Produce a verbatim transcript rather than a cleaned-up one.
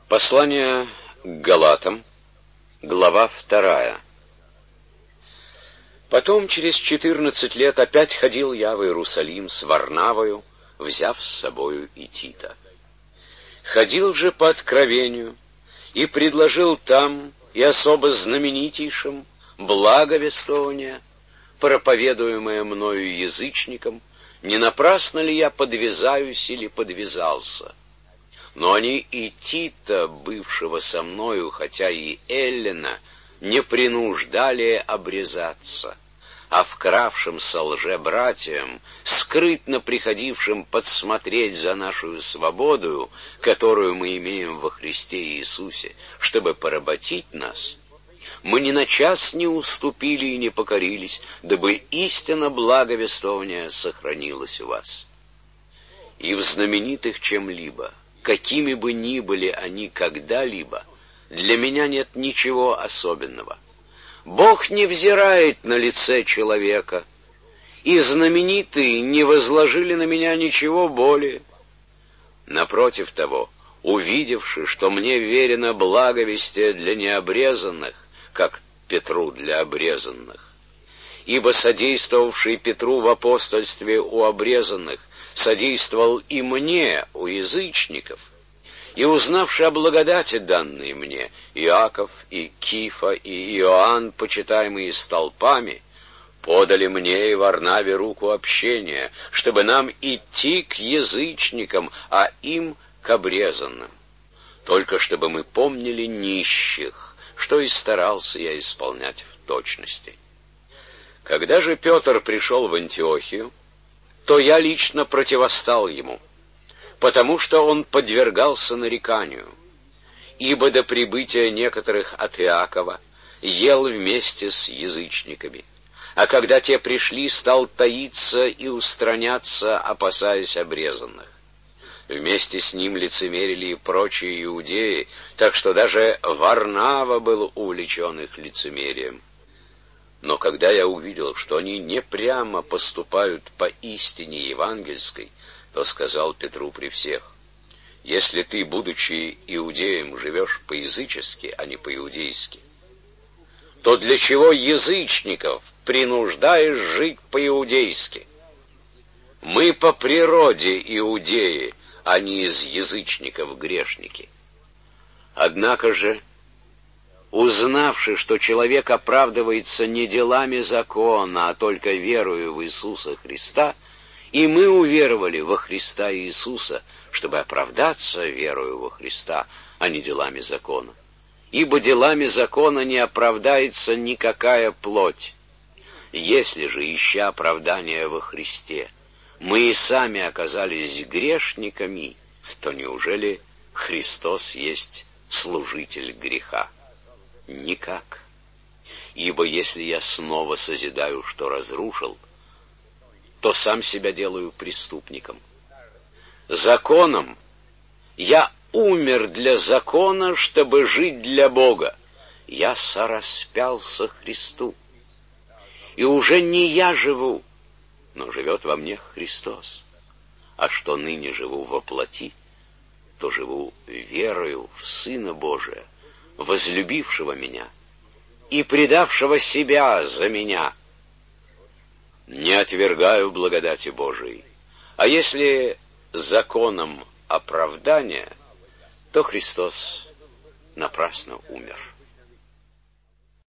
Послание к Галатам, глава вторая. Потом, через четырнадцать лет, опять ходил я в Иерусалим с Варнавою, взяв с собою и Тита. Ходил же по откровению и предложил там и особо знаменитейшим благовествование, проповедуемое мною язычникам, не напрасно ли я подвязаюсь или подвязался. Но они и Тита, бывшего со мною, хотя и Эллина, не принуждали обрезаться, а вкравшимся лжебратьям, скрытно приходившим подсмотреть за нашу свободу, которую мы имеем во Христе Иисусе, чтобы поработить нас, мы ни на час не уступили и не покорились, дабы истина благовествования сохранилась у вас. И в знаменитых чем-либо, какими бы ни были они когда-либо, для меня нет ничего особенного. Бог не взирает на лице человека, и знаменитые не возложили на меня ничего более. Напротив того, увидевши, что мне верено благовестие для необрезанных, как Петру для обрезанных, ибо содействовавший Петру в апостольстве у обрезанных содействовал и мне, у язычников, и узнавши о благодати данной мне, Иаков и Кифа и Иоанн, почитаемые столпами, подали мне и Варнаве руку общения, чтобы нам идти к язычникам, а им к обрезанным, только чтобы мы помнили нищих, что и старался я исполнять в точности. Когда же Петр пришел в Антиохию, то я лично противостал ему, потому что он подвергался нареканию, ибо до прибытия некоторых от Иакова ел вместе с язычниками, а когда те пришли, стал таиться и устраняться, опасаясь обрезанных. Вместе с ним лицемерили и прочие иудеи, так что даже Варнава был увлечен их лицемерием. Но когда я увидел, что они не прямо поступают по истине евангельской, то сказал Петру при всех: если ты, будучи иудеем, живешь по-язычески, а не по-иудейски, то для чего язычников принуждаешь жить по-иудейски? Мы по природе иудеи, а не из язычников грешники. Однако же, узнавши, что человек оправдывается не делами закона, а только верою в Иисуса Христа, и мы уверовали во Христа Иисуса, чтобы оправдаться верою во Христа, а не делами закона. Ибо делами закона не оправдается никакая плоть. Если же, ища оправдания во Христе, мы и сами оказались грешниками, то неужели Христос есть служитель греха? Никак. Ибо если я снова созидаю, что разрушил, то сам себя делаю преступником. Законом я умер для закона, чтобы жить для Бога. Я сораспялся Христу. И уже не я живу, но живет во мне Христос. А что ныне живу во плоти, то живу верою в Сына Божия, возлюбившего меня и предавшего себя за меня. Не отвергаю благодати Божией. А если законом оправдания, то Христос напрасно умер.